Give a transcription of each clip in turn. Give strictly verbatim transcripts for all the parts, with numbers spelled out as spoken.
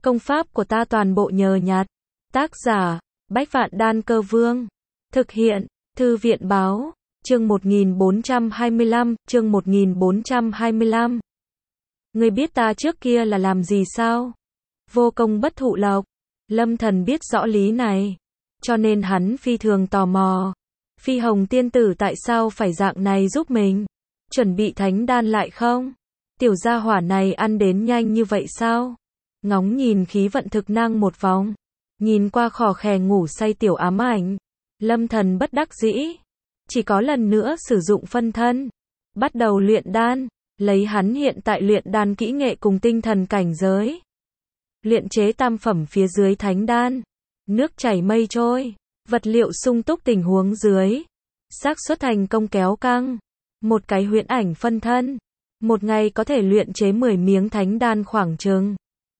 Công pháp của ta toàn bộ nhờ nhặt. Tác giả, Bách Vạn Đan Cơ Vương. Thực hiện, Thư viện báo, chương một nghìn bốn trăm hai mươi lăm, chương một nghìn bốn trăm hai mươi lăm. Ngươi biết ta trước kia là làm gì sao? Vô công bất thụ lộc. Lâm Thần biết rõ lý này, cho nên hắn phi thường tò mò. Phi Hồng tiên tử tại sao phải dạng này giúp mình? Chuẩn bị thánh đan lại không? Tiểu gia hỏa này ăn đến nhanh như vậy sao? Ngóng nhìn khí vận thực năng một vòng, nhìn qua khò khè ngủ say tiểu ám ảnh, Lâm Thần bất đắc dĩ, chỉ có lần nữa sử dụng phân thân, bắt đầu luyện đan, lấy hắn hiện tại luyện đan kỹ nghệ cùng tinh thần cảnh giới, luyện chế tam phẩm phía dưới thánh đan. Nước chảy mây trôi, vật liệu sung túc tình huống dưới, xác suất thành công kéo căng. Một cái huyễn ảnh phân thân, một ngày có thể luyện chế mười miếng thánh đan khoảng chừng.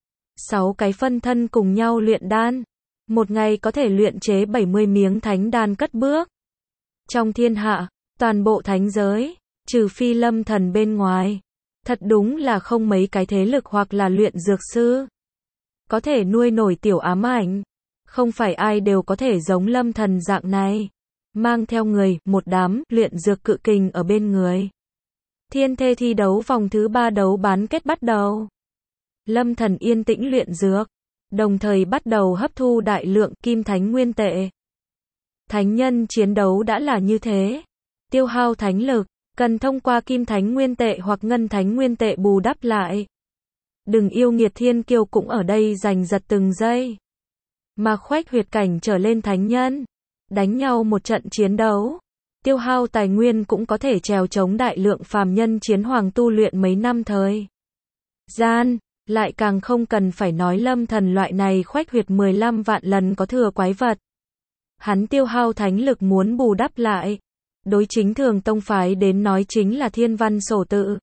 Sáu cái phân thân cùng nhau luyện đan, một ngày có thể luyện chế bảy mươi miếng thánh đan cất bước. Trong thiên hạ, toàn bộ thánh giới, trừ phi Lâm Thần bên ngoài, thật đúng là không mấy cái thế lực hoặc là luyện dược sư có thể nuôi nổi tiểu ám ảnh. Không phải ai đều có thể giống Lâm Thần dạng này, mang theo người, một đám, luyện dược cự kình ở bên người. Thiên thê thi đấu vòng thứ ba đấu bán kết bắt đầu. Lâm Thần yên tĩnh luyện dược, đồng thời bắt đầu hấp thu đại lượng kim thánh nguyên tệ. Thánh nhân chiến đấu đã là như thế, tiêu hao thánh lực, cần thông qua kim thánh nguyên tệ hoặc ngân thánh nguyên tệ bù đắp lại. Đừng yêu nghiệt thiên kiêu cũng ở đây giành giật từng giây. Mà khoách huyệt cảnh trở lên thánh nhân, đánh nhau một trận chiến đấu, tiêu hao tài nguyên cũng có thể trèo chống đại lượng phàm nhân chiến hoàng tu luyện mấy năm thời gian. Lại càng không cần phải nói Lâm Thần loại này khoách huyệt mười lăm vạn lần có thừa quái vật. Hắn tiêu hao thánh lực muốn bù đắp lại. Đối chính thường tông phái đến nói chính là thiên văn sổ tự.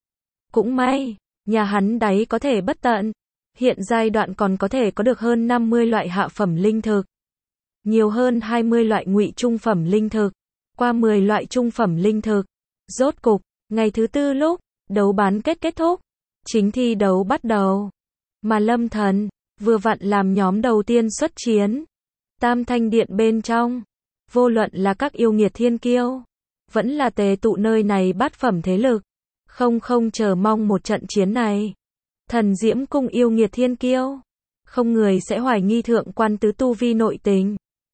Cũng may, nhà hắn đáy có thể bất tận. Hiện giai đoạn còn có thể có được hơn năm mươi loại hạ phẩm linh thực. Nhiều hơn hai mươi loại ngụy trung phẩm linh thực. Qua mười loại trung phẩm linh thực. Rốt cục, ngày thứ tư lúc, đấu bán kết kết thúc. Chính thi đấu bắt đầu. Mà Lâm Thần, vừa vặn làm nhóm đầu tiên xuất chiến. Tam Thanh Điện bên trong. Vô luận là các yêu nghiệt thiên kiêu. Vẫn là tề tụ nơi này bát phẩm thế lực. Không không chờ mong một trận chiến này. Thần Diễm Cung yêu nghiệt thiên kiêu. Không người sẽ hoài nghi thượng quan tứ tu vi nội tình.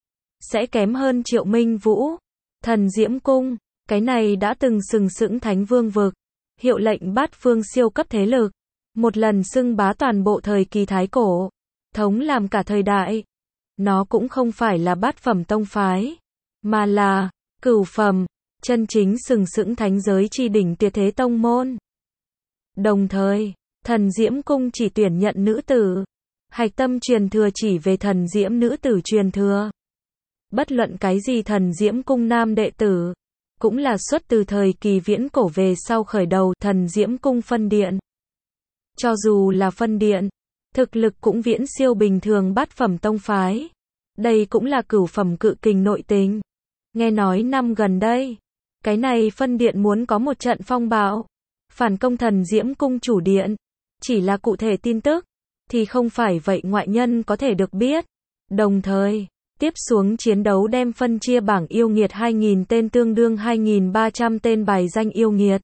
Sẽ kém hơn Triệu Minh Vũ. Thần Diễm Cung, cái này đã từng sừng sững thánh vương vực. Hiệu lệnh bát phương siêu cấp thế lực. Một lần xưng bá toàn bộ thời kỳ thái cổ. Thống làm cả thời đại. Nó cũng không phải là bát phẩm tông phái. Mà là, cửu phẩm, chân chính sừng sững thánh giới chi đỉnh tuyệt thế tông môn. Đồng thời, Thần Diễm Cung chỉ tuyển nhận nữ tử. Hạch tâm truyền thừa chỉ về Thần Diễm nữ tử truyền thừa. Bất luận cái gì Thần Diễm Cung nam đệ tử. Cũng là xuất từ thời kỳ viễn cổ về sau khởi đầu Thần Diễm Cung phân điện. Cho dù là phân điện, thực lực cũng viễn siêu bình thường bát phẩm tông phái. Đây cũng là cửu phẩm cự kình nội tình. Nghe nói năm gần đây, cái này phân điện muốn có một trận phong bạo, phản công Thần Diễm Cung chủ điện. Chỉ là cụ thể tin tức, thì không phải vậy ngoại nhân có thể được biết. Đồng thời, tiếp xuống chiến đấu đem phân chia bảng yêu nghiệt hai nghìn tên tương đương hai nghìn ba trăm tên bài danh yêu nghiệt.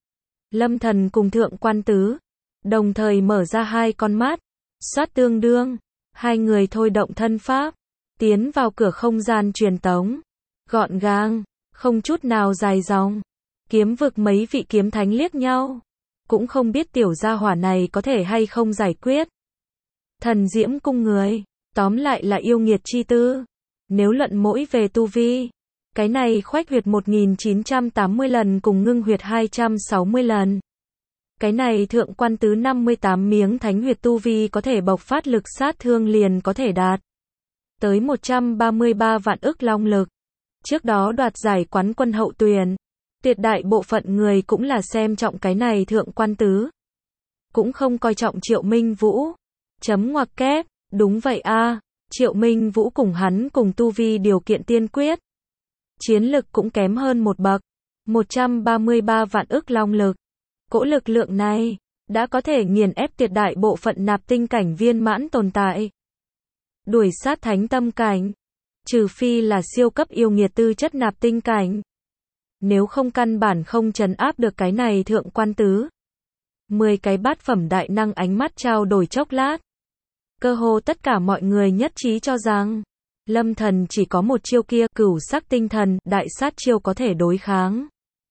Lâm Thần cùng thượng quan tứ, đồng thời mở ra hai con mắt, soát tương đương, hai người thôi động thân pháp, tiến vào cửa không gian truyền tống, gọn gàng, không chút nào dài dòng. Kiếm vực mấy vị kiếm thánh liếc nhau, cũng không biết tiểu gia hỏa này có thể hay không giải quyết. Thần Diễm Cung người, tóm lại là yêu nghiệt chi tư. Nếu luận mỗi về tu vi, cái này khoách huyệt một nghìn chín trăm tám mươi lần cùng ngưng huyệt hai trăm sáu mươi lần. Cái này thượng quan tứ năm mươi tám miếng thánh huyệt tu vi có thể bộc phát lực sát thương liền có thể đạt tới một trăm ba mươi ba vạn ức long lực. Trước đó đoạt giải quán quân hậu tuyển, tuyệt đại bộ phận người cũng là xem trọng cái này thượng quan tứ. Cũng không coi trọng Triệu Minh Vũ. Chấm ngoặc kép, đúng vậy a. À. Triệu Minh Vũ cùng hắn cùng tu vi điều kiện tiên quyết. Chiến lực cũng kém hơn một bậc. một trăm ba mươi ba vạn ức long lực. Cỗ lực lượng này, đã có thể nghiền ép tuyệt đại bộ phận nạp tinh cảnh viên mãn tồn tại. Đuổi sát thánh tâm cảnh, trừ phi là siêu cấp yêu nghiệt tư chất nạp tinh cảnh. Nếu không căn bản không trấn áp được cái này thượng quan tứ. Mười cái bát phẩm đại năng ánh mắt trao đổi chốc lát. Cơ hồ tất cả mọi người nhất trí cho rằng, Lâm Thần chỉ có một chiêu kia, cửu sắc tinh thần, đại sát chiêu có thể đối kháng.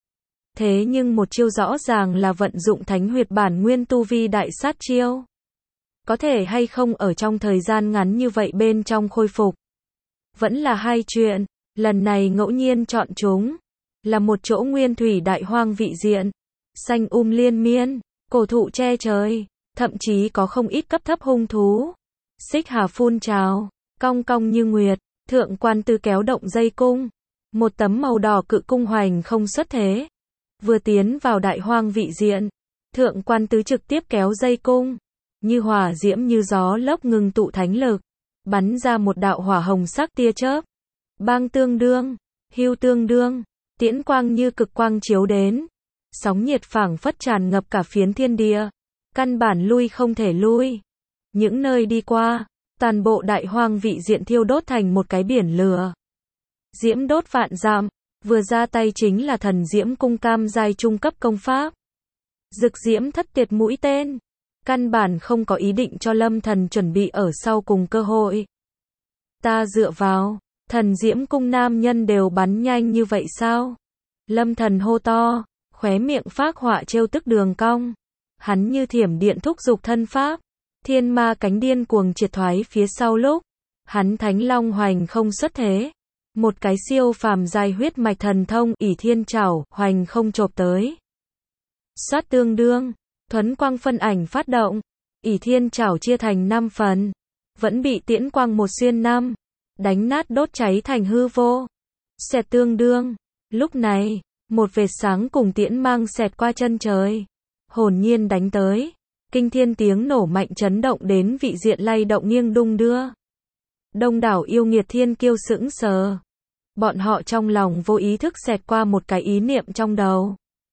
Thế nhưng một chiêu rõ ràng là vận dụng thánh huyệt bản nguyên tu vi đại sát chiêu. Có thể hay không ở trong thời gian ngắn như vậy bên trong khôi phục. Vẫn là hai chuyện, lần này ngẫu nhiên chọn chúng. Là một chỗ nguyên thủy đại hoang vị diện. Xanh um liên miên, cổ thụ che trời, thậm chí có không ít cấp thấp hung thú. Xích hà phun trào, cong cong như nguyệt, thượng quan tư kéo động dây cung. Một tấm màu đỏ cự cung hoành không xuất thế. Vừa tiến vào đại hoang vị diện, thượng quan tứ trực tiếp kéo dây cung. Như hỏa diễm như gió lốc ngừng tụ thánh lực. Bắn ra một đạo hỏa hồng sắc tia chớp. Bang tương đương, hưu tương đương, tiễn quang như cực quang chiếu đến. Sóng nhiệt phảng phất tràn ngập cả phiến thiên địa. Căn bản lui không thể lui. Những nơi đi qua, toàn bộ đại hoang vị diện thiêu đốt thành một cái biển lửa. Diễm đốt vạn dặm, vừa ra tay chính là thần diễm cung cam giai trung cấp công pháp. Dực diễm thất tiệt mũi tên. Căn bản không có ý định cho Lâm Thần chuẩn bị ở sau cùng cơ hội. Ta dựa vào, thần diễm cung nam nhân đều bắn nhanh như vậy sao? Lâm Thần hô to, khóe miệng phác họa trêu tức đường cong. Hắn như thiểm điện thúc giục thân pháp. Thiên ma cánh điên cuồng triệt thoái phía sau lúc. Hắn thánh long hoành không xuất thế. Một cái siêu phàm giai huyết mạch thần thông ỷ thiên trảo hoành không chộp tới. Sát tương đương. Thuấn quang phân ảnh phát động, ỷ thiên trảo chia thành năm phần, vẫn bị tiễn quang một xuyên năm, đánh nát đốt cháy thành hư vô. Xẹt tương đương, lúc này, một vệt sáng cùng tiễn mang xẹt qua chân trời, hồn nhiên đánh tới, kinh thiên tiếng nổ mạnh chấn động đến vị diện lay động nghiêng đung đưa. Đông đảo yêu nghiệt thiên kiêu sững sờ, bọn họ trong lòng vô ý thức xẹt qua một cái ý niệm trong đầu.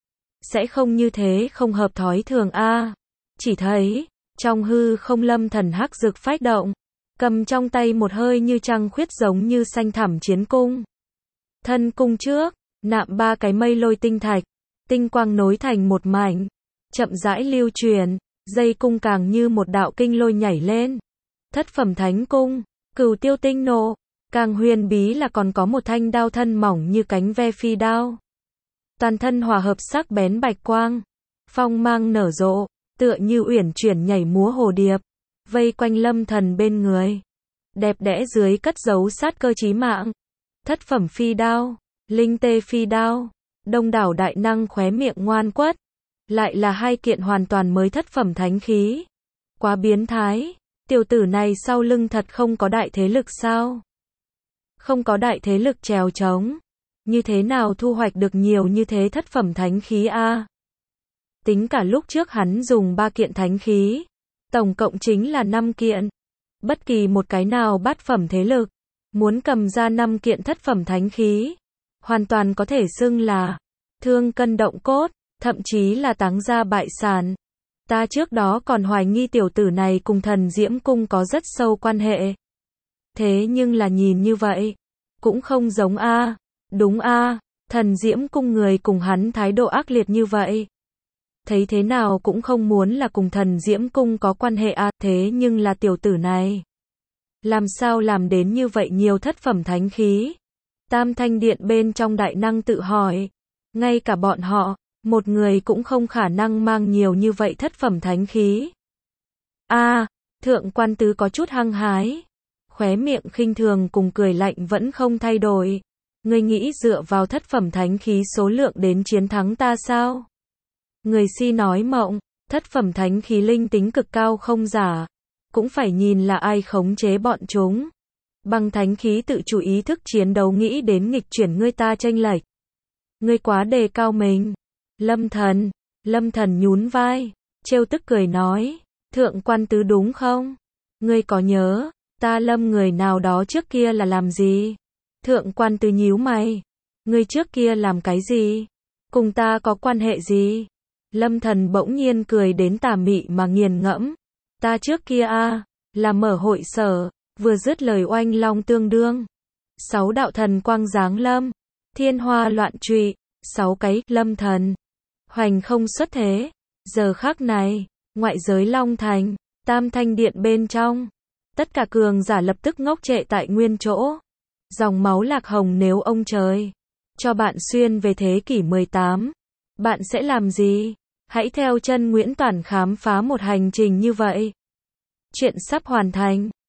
Sẽ không như thế không hợp thói thường a. À. Chỉ thấy, trong hư không Lâm Thần hắc rực phách động, cầm trong tay một hơi như trăng khuyết giống như xanh thẳm chiến cung. Thân cung trước, nạm ba cái mây lôi tinh thạch, tinh quang nối thành một mảnh, chậm rãi lưu truyền, dây cung càng như một đạo kinh lôi nhảy lên. Thất phẩm thánh cung, cửu tiêu tinh nộ, càng huyền bí là còn có một thanh đao thân mỏng như cánh ve phi đao. Toàn thân hòa hợp sắc bén bạch quang, phong mang nở rộ, tựa như uyển chuyển nhảy múa hồ điệp, vây quanh Lâm Thần bên người. Đẹp đẽ dưới cất giấu sát cơ chí mạng. Thất phẩm phi đao, linh tê phi đao, đông đảo đại năng khóe miệng ngoan quất. Lại là hai kiện hoàn toàn mới thất phẩm thánh khí. Quá biến thái, tiểu tử này sau lưng thật không có đại thế lực sao? Không có đại thế lực trèo trống. Như thế nào thu hoạch được nhiều như thế thất phẩm thánh khí a? À? Tính cả lúc trước hắn dùng ba kiện thánh khí, tổng cộng chính là năm kiện. Bất kỳ một cái nào bát phẩm thế lực, muốn cầm ra năm kiện thất phẩm thánh khí, hoàn toàn có thể xưng là thương cân động cốt, thậm chí là táng ra bại sản. Ta trước đó còn hoài nghi tiểu tử này cùng thần diễm cung có rất sâu quan hệ. Thế nhưng là nhìn như vậy, cũng không giống a. À. Đúng a, à, thần diễm cung người cùng hắn thái độ ác liệt như vậy. Thấy thế nào cũng không muốn là cùng thần diễm cung có quan hệ a, à, thế nhưng là tiểu tử này. Làm sao làm đến như vậy nhiều thất phẩm thánh khí? Tam thanh điện bên trong đại năng tự hỏi. Ngay cả bọn họ, một người cũng không khả năng mang nhiều như vậy thất phẩm thánh khí. A, à, thượng quan tứ có chút hăng hái. Khóe miệng khinh thường cùng cười lạnh vẫn không thay đổi. Ngươi nghĩ dựa vào thất phẩm thánh khí số lượng đến chiến thắng ta sao? Người si nói mộng, thất phẩm thánh khí linh tính cực cao không giả. Cũng phải nhìn là ai khống chế bọn chúng. Bằng thánh khí tự chủ ý thức chiến đấu nghĩ đến nghịch chuyển ngươi ta chênh lệch. Ngươi quá đề cao mình. Lâm Thần, Lâm Thần nhún vai, trêu tức cười nói, thượng quan tứ đúng không? Ngươi có nhớ, ta Lâm người nào đó trước kia là làm gì? Thượng quan tứ nhíu mày, ngươi trước kia làm cái gì? Cùng ta có quan hệ gì? Lâm Thần bỗng nhiên cười đến tà mị mà nghiền ngẫm. Ta trước kia a là mở hội sở, vừa dứt lời oanh long tương đương. Sáu đạo thần quang giáng lâm, thiên hoa loạn trụy, sáu cái Lâm Thần. Hoành không xuất thế. Giờ khắc này, ngoại giới Long Thành, Tam Thanh Điện bên trong. Tất cả cường giả lập tức ngốc trệ tại nguyên chỗ. Dòng máu lạc hồng nếu ông trời cho bạn xuyên về thế kỷ mười tám, bạn sẽ làm gì? Hãy theo chân Nguyễn Toản khám phá một hành trình như vậy. Chuyện sắp hoàn thành.